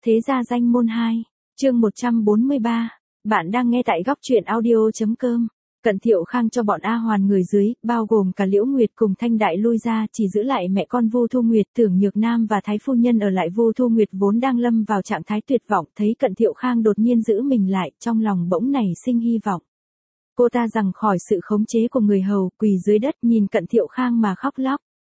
Thế gia danh môn 2, chương 143. Bạn đang nghe tại góc truyện audio.com. Cận Thiệu Khang cho bọn A Hoàn người dưới, bao gồm cả Liễu Nguyệt cùng Thanh Đại lui ra, chỉ giữ lại mẹ con Vu Thu Nguyệt, Tưởng Nhược Nam và Thái phu nhân ở lại. Vu Thu Nguyệt vốn đang lâm vào trạng thái tuyệt vọng, thấy Cận Thiệu Khang đột nhiên giữ mình lại, trong lòng bỗng nảy sinh hy vọng. Cô ta giằng khỏi sự khống chế của người hầu, quỳ dưới đất nhìn Cận Thiệu Khang mà khóc lóc.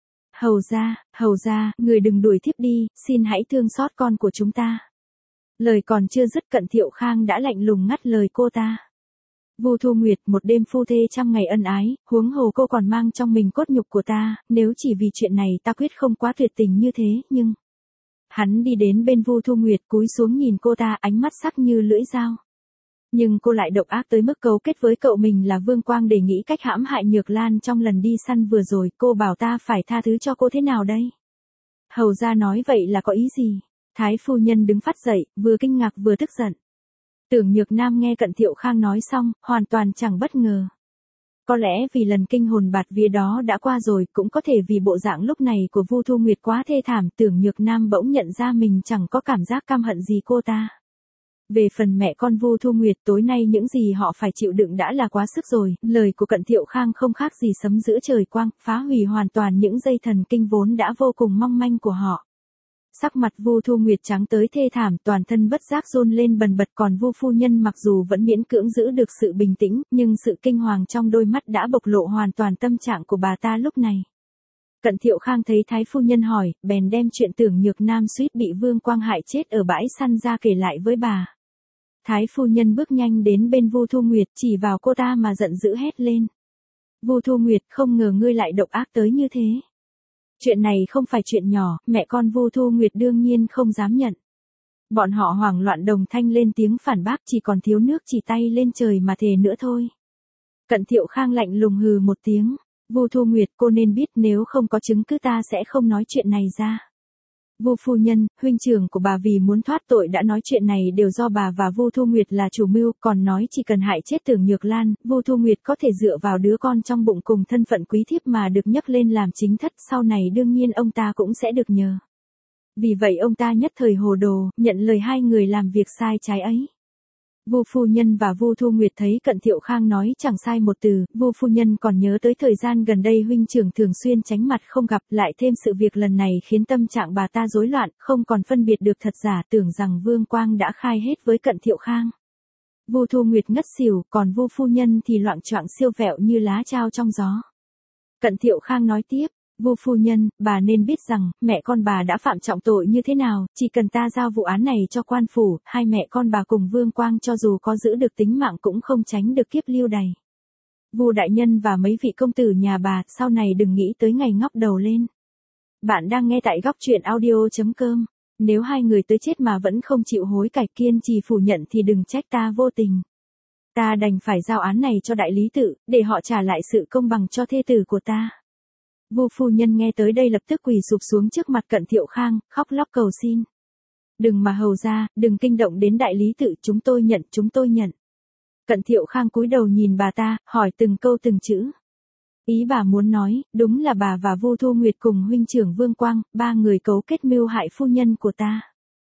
Hầu gia, người đừng đuổi thiếp đi, xin hãy thương xót con của chúng ta. Lời còn chưa dứt Cận Thiệu Khang đã lạnh lùng ngắt lời cô ta. Vu Thu Nguyệt, một đêm phu thê trăm ngày ân ái, huống hồ cô còn mang trong mình cốt nhục của ta, nếu chỉ vì chuyện này ta quyết không quá tuyệt tình như thế, nhưng... Hắn đi đến bên Vu Thu Nguyệt, cúi xuống nhìn cô ta, ánh mắt sắc như lưỡi dao. Nhưng cô lại độc ác tới mức cấu kết với cậu mình là Vương Quang để nghĩ cách hãm hại Nhược Lan trong lần đi săn vừa rồi. Cô bảo ta phải tha thứ cho cô thế nào đây? Hầu gia nói vậy là có ý gì? Thái phu nhân đứng phát dậy, vừa kinh ngạc vừa tức giận. Tưởng Nhược Nam nghe Cận Thiệu Khang nói xong, hoàn toàn chẳng bất ngờ. Có lẽ vì lần kinh hồn bạt vía đó đã qua rồi, cũng có thể vì bộ dạng lúc này của Vu Thu Nguyệt quá thê thảm, Tưởng Nhược Nam bỗng nhận ra mình chẳng có cảm giác căm hận gì cô ta. Về phần mẹ con Vu Thu Nguyệt, tối nay những gì họ phải chịu đựng đã là quá sức rồi, lời của Cận Thiệu Khang không khác gì sấm giữa trời quang, phá hủy hoàn toàn những dây thần kinh vốn đã vô cùng mong manh của họ. Sắc mặt Vu Thu Nguyệt trắng tới thê thảm, toàn thân bất giác run lên bần bật, còn Vu phu nhân mặc dù vẫn miễn cưỡng giữ được sự bình tĩnh, nhưng sự kinh hoàng trong đôi mắt đã bộc lộ hoàn toàn tâm trạng của bà ta lúc này. Cận Thiệu Khang thấy Thái phu nhân hỏi, bèn đem chuyện Tưởng Nhược Nam suýt bị Vương Quang hại chết ở bãi săn ra kể lại với bà. Thái phu nhân bước nhanh đến bên Vu Thu Nguyệt, chỉ vào cô ta mà giận dữ hét lên. Vu Thu Nguyệt, không ngờ ngươi lại độc ác tới như thế. Chuyện này không phải chuyện nhỏ, mẹ con Vu Thu Nguyệt đương nhiên không dám nhận. Bọn họ hoảng loạn đồng thanh lên tiếng phản bác, chỉ còn thiếu nước chỉ tay lên trời mà thề nữa thôi. Cận Thiệu Khang lạnh lùng hừ một tiếng. Vu Thu Nguyệt, cô nên biết nếu không có chứng cứ ta sẽ không nói chuyện này ra. Vu phu nhân, huynh trưởng của bà vì muốn thoát tội đã nói chuyện này đều do bà và Vu Thu Nguyệt là chủ mưu, còn nói chỉ cần hại chết Tưởng Nhược Lan, Vu Thu Nguyệt có thể dựa vào đứa con trong bụng cùng thân phận quý thiếp mà được nhấc lên làm chính thất, sau này đương nhiên ông ta cũng sẽ được nhờ. Vì vậy ông ta nhất thời hồ đồ, nhận lời hai người làm việc sai trái ấy. Vu phu nhân và Vu Thu Nguyệt thấy Cận Thiệu Khang nói chẳng sai một từ, Vu phu nhân còn nhớ tới thời gian gần đây huynh trưởng thường xuyên tránh mặt không gặp, lại thêm sự việc lần này khiến tâm trạng bà ta rối loạn, không còn phân biệt được thật giả, tưởng rằng Vương Quang đã khai hết với Cận Thiệu Khang. Vu Thu Nguyệt ngất xỉu, còn Vu phu nhân thì loạng choạng siêu vẹo như lá trao trong gió. Cận Thiệu Khang nói tiếp. Vu phu nhân, bà nên biết rằng, mẹ con bà đã phạm trọng tội như thế nào, chỉ cần ta giao vụ án này cho quan phủ, hai mẹ con bà cùng Vương Quang cho dù có giữ được tính mạng cũng không tránh được kiếp lưu đày. Vu đại nhân và mấy vị công tử nhà bà, sau này đừng nghĩ tới ngày ngóc đầu lên. Bạn đang nghe tại góc truyện audio.com. Nếu hai người tới chết mà vẫn không chịu hối cải kiên trì phủ nhận thì đừng trách ta vô tình. Ta đành phải giao án này cho đại lý tự, để họ trả lại sự công bằng cho thê tử của ta. Vu phu nhân nghe tới đây lập tức quỳ sụp xuống trước mặt Cận Thiệu Khang, khóc lóc cầu xin. Đừng mà hầu ra, đừng kinh động đến đại lý tự, chúng tôi nhận. Cận Thiệu Khang cúi đầu nhìn bà ta, hỏi từng câu từng chữ. Ý bà muốn nói, đúng là bà và Vu Thu Nguyệt cùng huynh trưởng Vương Quang, ba người cấu kết mưu hại phu nhân của ta.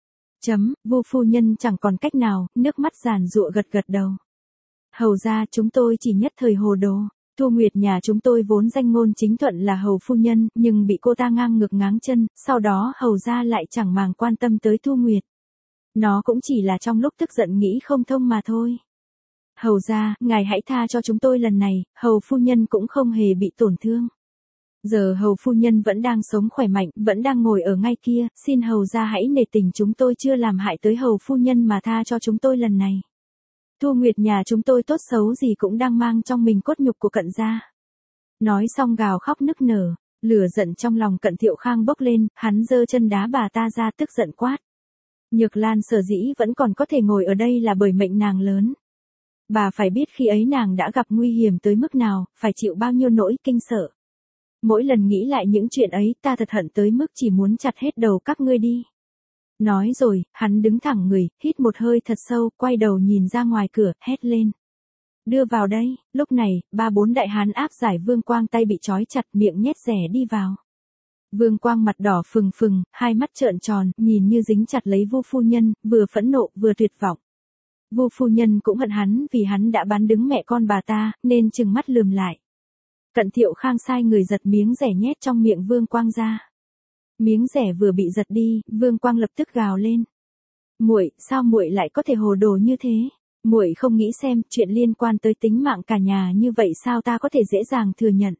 Vu phu nhân chẳng còn cách nào, nước mắt giàn giụa gật đầu. Hầu ra, chúng tôi chỉ nhất thời hồ đồ. Thu Nguyệt nhà chúng tôi vốn danh ngôn chính thuận là hầu phu nhân, nhưng bị cô ta ngang ngược ngáng chân, sau đó hầu ra lại chẳng màng quan tâm tới Thu Nguyệt. Nó cũng chỉ là trong lúc tức giận nghĩ không thông mà thôi. Hầu ra, ngài hãy tha cho chúng tôi lần này, hầu phu nhân cũng không hề bị tổn thương. Giờ hầu phu nhân vẫn đang sống khỏe mạnh, vẫn đang ngồi ở ngay kia, xin hầu ra hãy nể tình chúng tôi chưa làm hại tới hầu phu nhân mà tha cho chúng tôi lần này. Thu Nguyệt nhà chúng tôi tốt xấu gì cũng đang mang trong mình cốt nhục của Cận gia. Nói xong gào khóc nức nở, lửa giận trong lòng Cận Thiệu Khang bốc lên, hắn giơ chân đá bà ta ra tức giận quát. Nhược Lan sở dĩ vẫn còn có thể ngồi ở đây là bởi mệnh nàng lớn. Bà phải biết khi ấy nàng đã gặp nguy hiểm tới mức nào, phải chịu bao nhiêu nỗi kinh sợ. Mỗi lần nghĩ lại những chuyện ấy ta thật hận tới mức chỉ muốn chặt hết đầu các ngươi đi. Nói rồi, hắn đứng thẳng người, hít một hơi thật sâu, quay đầu nhìn ra ngoài cửa, hét lên. Đưa vào đây, lúc này, ba bốn đại hán áp giải Vương Quang tay bị trói chặt miệng nhét rẻ đi vào. Vương Quang mặt đỏ phừng phừng, hai mắt trợn tròn, nhìn như dính chặt lấy Vu phu nhân, vừa phẫn nộ vừa tuyệt vọng. Vu phu nhân cũng hận hắn vì hắn đã bán đứng mẹ con bà ta, nên trừng mắt lườm lại. Cận Thiệu Khang sai người giật miếng rẻ nhét trong miệng Vương Quang ra. Miếng rẻ vừa bị giật đi, Vương Quang lập tức gào lên. Muội, sao muội lại có thể hồ đồ như thế? Muội không nghĩ xem chuyện liên quan tới tính mạng cả nhà như vậy sao ta có thể dễ dàng thừa nhận?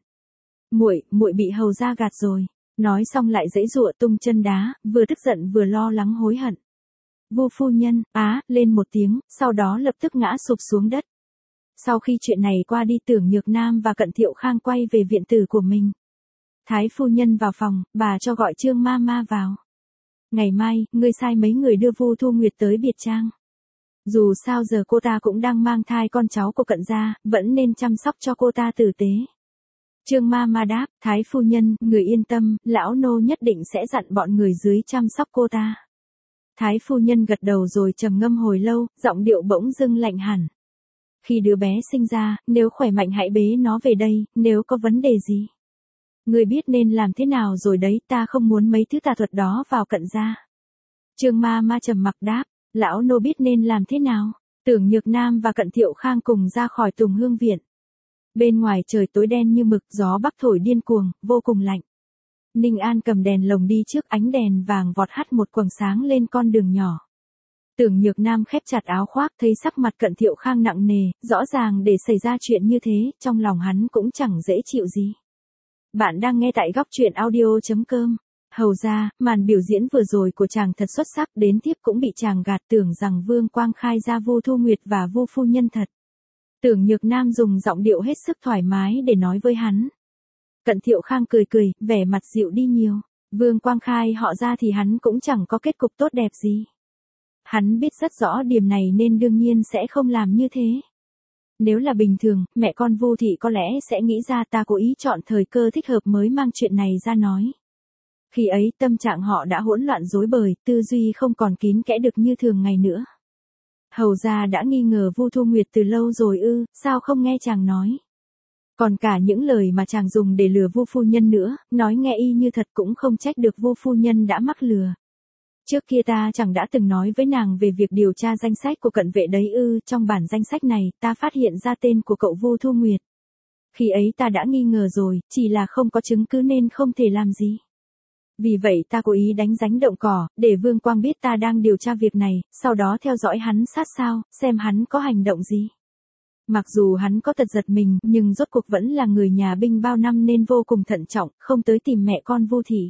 Muội bị hầu gia gạt rồi. Nói xong lại giãy giụa tung chân đá, vừa tức giận vừa lo lắng hối hận. Vu phu nhân lên một tiếng, sau đó lập tức ngã sụp xuống đất. Sau khi chuyện này qua đi, Tưởng Nhược Nam và Cận Thiệu Khang quay về viện tử của mình. Thái phu nhân vào phòng, bà cho gọi Trương ma ma vào. Ngày mai, ngươi sai mấy người đưa Vu Thu Nguyệt tới biệt trang. Dù sao giờ cô ta cũng đang mang thai con cháu của Cận gia, vẫn nên chăm sóc cho cô ta tử tế. Trương ma ma đáp, Thái phu nhân, người yên tâm, lão nô nhất định sẽ dặn bọn người dưới chăm sóc cô ta. Thái phu nhân gật đầu rồi trầm ngâm hồi lâu, giọng điệu bỗng dưng lạnh hẳn. Khi đứa bé sinh ra, nếu khỏe mạnh hãy bế nó về đây, nếu có vấn đề gì. Người biết nên làm thế nào rồi đấy, ta không muốn mấy thứ tà thuật đó vào Cận gia. Trương ma ma trầm mặc đáp, lão nô biết nên làm thế nào. Tưởng Nhược Nam và Cận Thiệu Khang cùng ra khỏi Tùng Hương viện. Bên ngoài trời tối đen như mực, gió bắc thổi điên cuồng, vô cùng lạnh. Ninh An cầm đèn lồng đi trước, ánh đèn vàng vọt hắt một quầng sáng lên con đường nhỏ. Tưởng Nhược Nam khép chặt áo khoác, thấy sắc mặt Cận Thiệu Khang nặng nề, rõ ràng để xảy ra chuyện như thế, trong lòng hắn cũng chẳng dễ chịu gì. Bạn đang nghe tại góc truyện audio.com. Hầu ra, màn biểu diễn vừa rồi của chàng thật xuất sắc, đến tiếp cũng bị chàng gạt, tưởng rằng Vương Quang khai ra Vu Thu Nguyệt và Vu phu nhân thật. Tưởng Nhược Nam dùng giọng điệu hết sức thoải mái để nói với hắn. Cận Thiệu Khang cười cười, vẻ mặt dịu đi nhiều. Vương Quang khai họ ra thì hắn cũng chẳng có kết cục tốt đẹp gì. Hắn biết rất rõ điểm này nên đương nhiên sẽ không làm như thế. Nếu là bình thường, mẹ con Vu thị có lẽ sẽ nghĩ ra ta cố ý chọn thời cơ thích hợp mới mang chuyện này ra nói. Khi ấy tâm trạng họ đã hỗn loạn rối bời, tư duy không còn kín kẽ được như thường ngày nữa. Hầu gia đã nghi ngờ Vu Thu Nguyệt từ lâu rồi ư, sao không nghe chàng nói. Còn cả những lời mà chàng dùng để lừa Vu phu nhân nữa, nói nghe y như thật cũng không trách được Vu phu nhân đã mắc lừa. Trước kia ta chẳng đã từng nói với nàng về việc điều tra danh sách của Cận vệ đấy ư, trong bản danh sách này ta phát hiện ra tên của cậu Vu Thu Nguyệt. Khi ấy ta đã nghi ngờ rồi, chỉ là không có chứng cứ nên không thể làm gì. Vì vậy ta cố ý đánh rắn động cỏ, để Vương Quang biết ta đang điều tra việc này, sau đó theo dõi hắn sát sao, xem hắn có hành động gì. Mặc dù hắn có tật giật mình, nhưng rốt cuộc vẫn là người nhà binh bao năm nên vô cùng thận trọng, không tới tìm mẹ con Vu thị.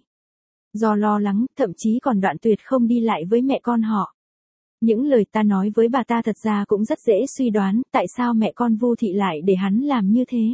Do lo lắng, thậm chí còn đoạn tuyệt không đi lại với mẹ con họ. Những lời ta nói với bà ta thật ra cũng rất dễ suy đoán, tại sao mẹ con Vu thị lại để hắn làm như thế.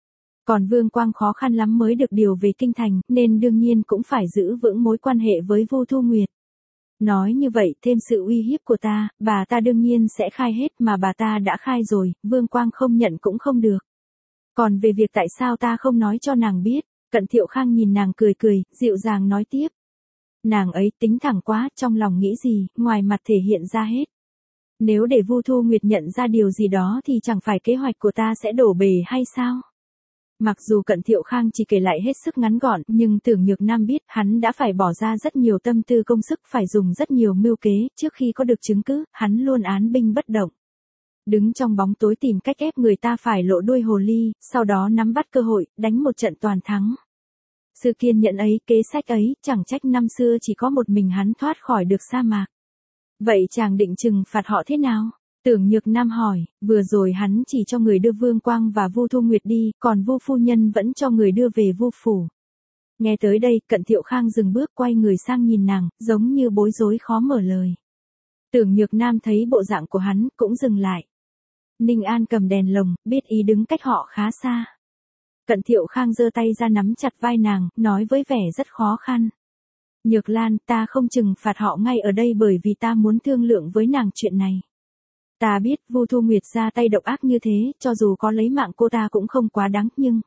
Còn Vương Quang khó khăn lắm mới được điều về kinh thành, nên đương nhiên cũng phải giữ vững mối quan hệ với Vu Thu Nguyệt. Nói như vậy thêm sự uy hiếp của ta, bà ta đương nhiên sẽ khai hết, mà bà ta đã khai rồi, Vương Quang không nhận cũng không được. Còn về việc tại sao ta không nói cho nàng biết, Cận Thiệu Khang nhìn nàng cười cười, dịu dàng nói tiếp. Nàng ấy tính thẳng quá, trong lòng nghĩ gì, ngoài mặt thể hiện ra hết. Nếu để Vu Thu Nguyệt nhận ra điều gì đó thì chẳng phải kế hoạch của ta sẽ đổ bể hay sao? Mặc dù Cận Thiệu Khang chỉ kể lại hết sức ngắn gọn, nhưng Tưởng Nhược Nam biết hắn đã phải bỏ ra rất nhiều tâm tư công sức, phải dùng rất nhiều mưu kế, trước khi có được chứng cứ, hắn luôn án binh bất động. Đứng trong bóng tối tìm cách ép người ta phải lộ đuôi hồ ly, sau đó nắm bắt cơ hội, đánh một trận toàn thắng. Sự kiên nhẫn ấy, kế sách ấy, chẳng trách năm xưa chỉ có một mình hắn thoát khỏi được sa mạc. Vậy chàng định trừng phạt họ thế nào? Tưởng Nhược Nam hỏi, vừa rồi hắn chỉ cho người đưa Vương Quang và Vu Thu Nguyệt đi, còn Vu phu nhân vẫn cho người đưa về Vu phủ. Nghe tới đây, Cận Thiệu Khang dừng bước quay người sang nhìn nàng, giống như bối rối khó mở lời. Tưởng Nhược Nam thấy bộ dạng của hắn, cũng dừng lại. Ninh An cầm đèn lồng, biết ý đứng cách họ khá xa. Cận Thiệu Khang giơ tay ra nắm chặt vai nàng, nói với vẻ rất khó khăn. Nhược Lan, ta không trừng phạt họ ngay ở đây bởi vì ta muốn thương lượng với nàng chuyện này. Ta biết Vu Thu Nguyệt ra tay độc ác như thế, cho dù có lấy mạng cô ta cũng không quá đáng, nhưng...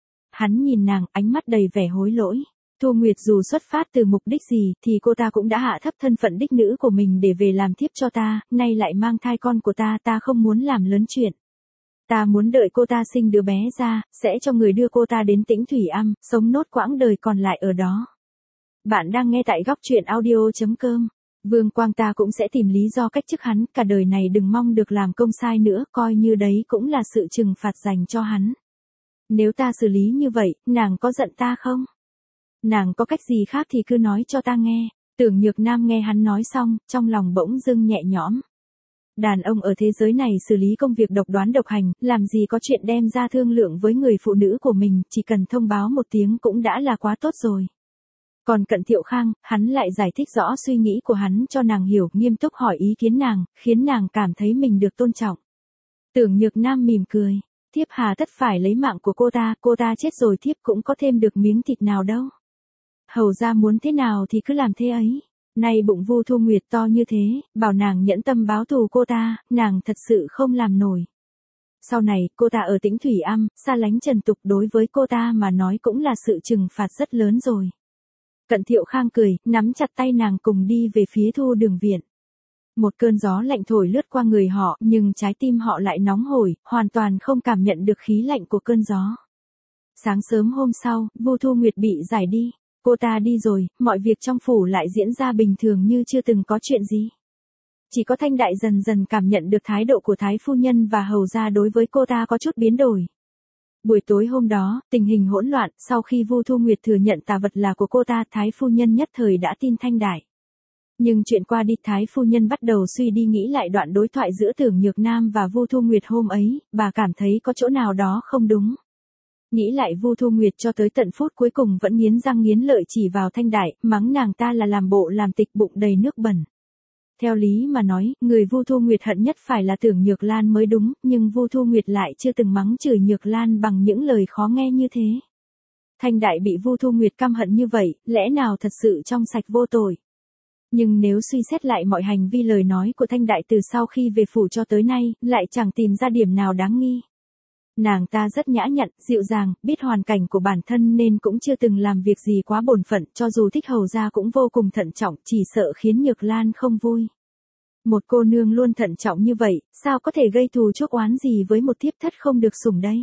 Hắn nhìn nàng, ánh mắt đầy vẻ hối lỗi. Thu Nguyệt dù xuất phát từ mục đích gì, thì cô ta cũng đã hạ thấp thân phận đích nữ của mình để về làm thiếp cho ta, nay lại mang thai con của ta, ta không muốn làm lớn chuyện. Ta muốn đợi cô ta sinh đứa bé ra, sẽ cho người đưa cô ta đến Tĩnh Thủy Am, sống nốt quãng đời còn lại ở đó. Bạn đang nghe tại góc truyện audio.com. Vương Quang ta cũng sẽ tìm lý do cách chức hắn, cả đời này đừng mong được làm công sai nữa, coi như đấy cũng là sự trừng phạt dành cho hắn. Nếu ta xử lý như vậy, nàng có giận ta không? Nàng có cách gì khác thì cứ nói cho ta nghe. Tưởng Nhược Nam nghe hắn nói xong, trong lòng bỗng dưng nhẹ nhõm. Đàn ông ở thế giới này xử lý công việc độc đoán độc hành, làm gì có chuyện đem ra thương lượng với người phụ nữ của mình, chỉ cần thông báo một tiếng cũng đã là quá tốt rồi. Còn Cận Thiệu Khang, hắn lại giải thích rõ suy nghĩ của hắn cho nàng hiểu, nghiêm túc hỏi ý kiến nàng, khiến nàng cảm thấy mình được tôn trọng. Tưởng Nhược Nam mỉm cười, thiếp hà tất phải lấy mạng của cô ta chết rồi thiếp cũng có thêm được miếng thịt nào đâu. Hầu ra muốn thế nào thì cứ làm thế ấy. Nay bụng Vu Thu Nguyệt to như thế, bảo nàng nhẫn tâm báo thù cô ta, nàng thật sự không làm nổi. Sau này, cô ta ở Tĩnh Thủy Am, xa lánh Trần Tục, đối với cô ta mà nói cũng là sự trừng phạt rất lớn rồi. Cận Thiệu Khang cười, nắm chặt tay nàng cùng đi về phía Thu Đường viện. Một cơn gió lạnh thổi lướt qua người họ, nhưng trái tim họ lại nóng hổi, hoàn toàn không cảm nhận được khí lạnh của cơn gió. Sáng sớm hôm sau, Vu Thu Nguyệt bị giải đi. Cô ta đi rồi, mọi việc trong phủ lại diễn ra bình thường như chưa từng có chuyện gì. Chỉ có Thanh Đại dần dần cảm nhận được thái độ của Thái phu nhân và hầu gia đối với cô ta có chút biến đổi. Buổi tối hôm đó, tình hình hỗn loạn, sau khi Vu Thu Nguyệt thừa nhận tà vật là của cô ta, Thái phu nhân nhất thời đã tin Thanh Đại. Nhưng chuyện qua đi, Thái phu nhân bắt đầu suy đi nghĩ lại đoạn đối thoại giữa Tưởng Nhược Nam và Vu Thu Nguyệt hôm ấy, bà cảm thấy có chỗ nào đó không đúng. Nghĩ lại Vu Thu Nguyệt cho tới tận phút cuối cùng vẫn nghiến răng nghiến lợi chỉ vào Thanh Đại, mắng nàng ta là làm bộ làm tịch, bụng đầy nước bẩn. Theo lý mà nói, người Vu Thu Nguyệt hận nhất phải là Tưởng Nhược Lan mới đúng, nhưng Vu Thu Nguyệt lại chưa từng mắng chửi Nhược Lan bằng những lời khó nghe như thế. Thanh Đại bị Vu Thu Nguyệt căm hận như vậy, lẽ nào thật sự trong sạch vô tội? Nhưng nếu suy xét lại mọi hành vi lời nói của Thanh Đại từ sau khi về phủ cho tới nay, lại chẳng tìm ra điểm nào đáng nghi. Nàng ta rất nhã nhặn, dịu dàng, biết hoàn cảnh của bản thân nên cũng chưa từng làm việc gì quá bổn phận, cho dù thích hầu gia cũng vô cùng thận trọng, chỉ sợ khiến Nhược Lan không vui. Một cô nương luôn thận trọng như vậy, sao có thể gây thù chuốc oán gì với một thiếp thất không được sủng đây?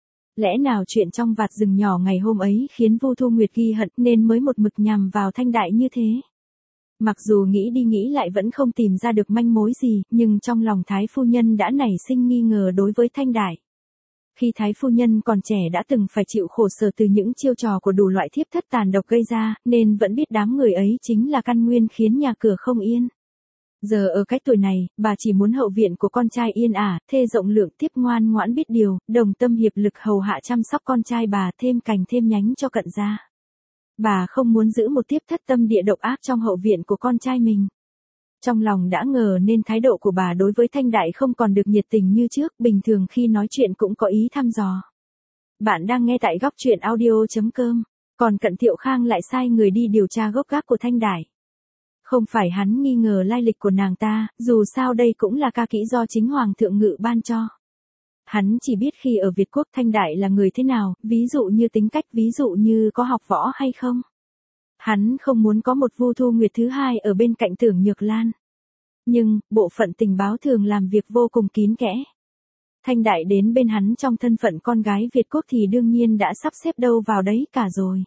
Lẽ nào chuyện trong vạt rừng nhỏ ngày hôm ấy khiến Vu Thu Nguyệt ghi hận nên mới một mực nhằm vào Thanh Đại như thế? Mặc dù nghĩ đi nghĩ lại vẫn không tìm ra được manh mối gì, nhưng trong lòng Thái phu nhân đã nảy sinh nghi ngờ đối với Thanh Đại. Khi Thái phu nhân còn trẻ đã từng phải chịu khổ sở từ những chiêu trò của đủ loại thiếp thất tàn độc gây ra, nên vẫn biết đám người ấy chính là căn nguyên khiến nhà cửa không yên. Giờ ở cái tuổi này, bà chỉ muốn hậu viện của con trai yên ả, thê rộng lượng, tiếp ngoan ngoãn biết điều, đồng tâm hiệp lực hầu hạ chăm sóc con trai bà, thêm cành thêm nhánh cho Cận gia. Bà không muốn giữ một thiếp thất tâm địa độc ác trong hậu viện của con trai mình. Trong lòng đã ngờ nên thái độ của bà đối với Thanh Đại không còn được nhiệt tình như trước, bình thường khi nói chuyện cũng có ý thăm dò. Bạn đang nghe tại góc truyện audio.com, còn Cận Thiệu Khang lại sai người đi điều tra gốc gác của Thanh Đại. Không phải hắn nghi ngờ lai lịch của nàng ta, dù sao đây cũng là ca kỹ do chính Hoàng thượng Ngự ban cho. Hắn chỉ biết khi ở Việt Quốc Thanh Đại là người thế nào, ví dụ như tính cách, ví dụ như có học võ hay không. Hắn không muốn có một Vu Thu Nguyệt thứ hai ở bên cạnh Tưởng Nhược Lan. Nhưng, bộ phận tình báo thường làm việc vô cùng kín kẽ. Thanh Đại đến bên hắn trong thân phận con gái Việt Quốc thì đương nhiên đã sắp xếp đâu vào đấy cả rồi.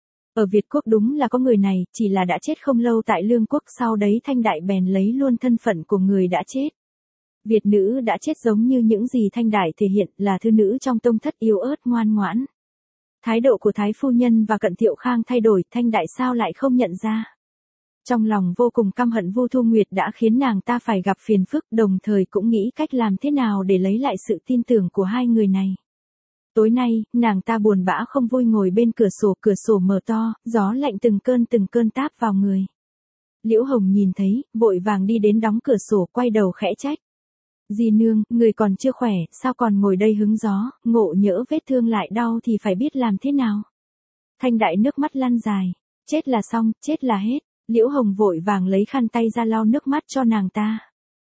Ở Việt Quốc đúng là có người này, chỉ là đã chết không lâu tại Lương Quốc, sau đấy Thanh Đại bèn lấy luôn thân phận của người đã chết. Việt nữ đã chết giống như những gì Thanh Đại thể hiện, là thư nữ trong tông thất yếu ớt ngoan ngoãn. Thái độ của Thái phu nhân và Cận Thiệu Khang thay đổi, Thanh Đại sao lại không nhận ra. Trong lòng vô cùng căm hận Vu Thu Nguyệt đã khiến nàng ta phải gặp phiền phức, đồng thời cũng nghĩ cách làm thế nào để lấy lại sự tin tưởng của hai người này. Tối nay, nàng ta buồn bã không vui ngồi bên cửa sổ mở to, gió lạnh từng cơn táp vào người. Liễu Hồng nhìn thấy, vội vàng đi đến đóng cửa sổ, quay đầu khẽ trách. Dì nương, người còn chưa khỏe, sao còn ngồi đây hứng gió, ngộ nhỡ vết thương lại đau thì phải biết làm thế nào. Thanh Đại nước mắt lăn dài, chết là xong, chết là hết. Liễu Hồng vội vàng lấy khăn tay ra lau nước mắt cho nàng ta.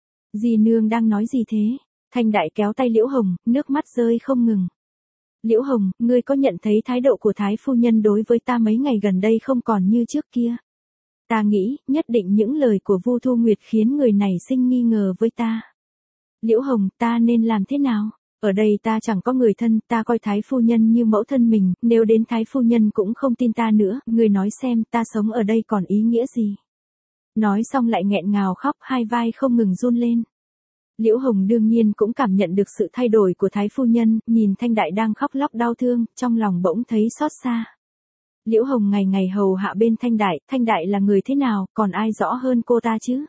Dì nương đang nói gì thế? Thanh Đại kéo tay Liễu Hồng, nước mắt rơi không ngừng. Liễu Hồng, ngươi có nhận thấy thái độ của Thái phu nhân đối với ta mấy ngày gần đây không còn như trước kia? Ta nghĩ, nhất định những lời của Vu Thu Nguyệt khiến người này sinh nghi ngờ với ta. Liễu Hồng, ta nên làm thế nào? Ở đây ta chẳng có người thân, ta coi Thái phu nhân như mẫu thân mình, nếu đến Thái phu nhân cũng không tin ta nữa, người nói xem ta sống ở đây còn ý nghĩa gì. Nói xong lại nghẹn ngào khóc, hai vai không ngừng run lên. Liễu Hồng đương nhiên cũng cảm nhận được sự thay đổi của Thái phu nhân, nhìn Thanh Đại đang khóc lóc đau thương, trong lòng bỗng thấy xót xa. Liễu Hồng ngày ngày hầu hạ bên Thanh Đại là người thế nào, còn ai rõ hơn cô ta chứ?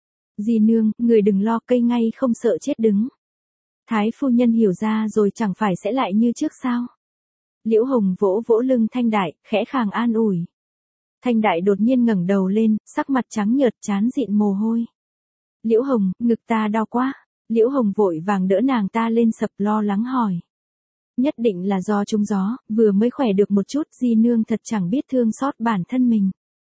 Dì nương, người đừng lo, cây ngay không sợ chết đứng. Thái phu nhân hiểu ra rồi chẳng phải sẽ lại như trước sao? Liễu Hồng vỗ vỗ lưng Thanh Đại, khẽ khàng an ủi. Thanh Đại đột nhiên ngẩng đầu lên, sắc mặt trắng nhợt trán dịn mồ hôi. Liễu Hồng, ngực ta đau quá. Liễu Hồng vội vàng đỡ nàng ta lên sập lo lắng hỏi. Nhất định là do trúng gió, vừa mới khỏe được một chút, di nương thật chẳng biết thương xót bản thân mình.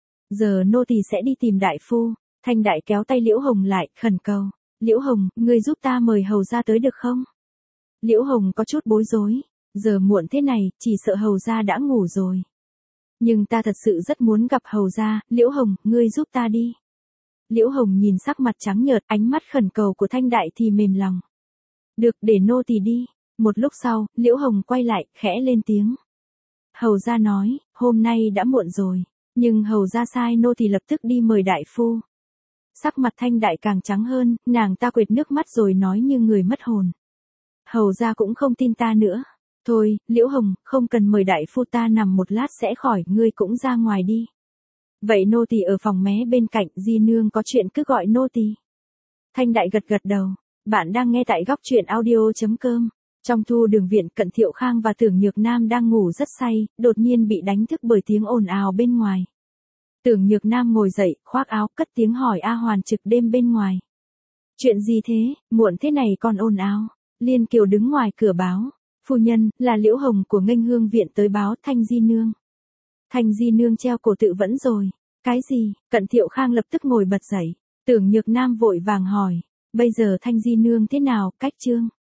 Giờ nô tỳ sẽ đi tìm đại phu. Thanh Đại kéo tay Liễu Hồng lại, khẩn cầu. Liễu Hồng, ngươi giúp ta mời hầu ra tới được không? Liễu Hồng có chút bối rối. Giờ muộn thế này, chỉ sợ hầu ra đã ngủ rồi. Nhưng ta thật sự rất muốn gặp hầu ra, Liễu Hồng, ngươi giúp ta đi. Liễu Hồng nhìn sắc mặt trắng nhợt, ánh mắt khẩn cầu của Thanh Đại thì mềm lòng. Được, để nô tỳ đi. Một lúc sau, Liễu Hồng quay lại, khẽ lên tiếng. Hầu ra nói, hôm nay đã muộn rồi, nhưng hầu ra sai nô tỳ lập tức đi mời đại phu. Sắc mặt Thanh Đại càng trắng hơn, nàng ta quệt nước mắt rồi nói như người mất hồn. Hầu ra cũng không tin ta nữa. Thôi, Liễu Hồng, không cần mời đại phu, ta nằm một lát sẽ khỏi, ngươi cũng ra ngoài đi. Vậy nô tỳ ở phòng mé bên cạnh, di nương có chuyện cứ gọi nô tỳ. Thanh Đại gật gật đầu. Bạn đang nghe tại góc truyện audio.com. Trong thu đường viện, Cận Thiệu Khang và Tưởng Nhược Nam đang ngủ rất say, đột nhiên bị đánh thức bởi tiếng ồn ào bên ngoài. Tưởng Nhược Nam ngồi dậy, khoác áo, cất tiếng hỏi A Hoàn trực đêm bên ngoài. Chuyện gì thế, muộn thế này còn ồn ào? Liên Kiều đứng ngoài cửa báo. Phu nhân, là Liễu Hồng của Nghênh Hương viện tới báo, Thanh di nương. Thanh di nương treo cổ tự vẫn rồi. Cái gì? Cận Thiệu Khang lập tức ngồi bật dậy. Tưởng Nhược Nam vội vàng hỏi. Bây giờ Thanh di nương thế nào, cách trương?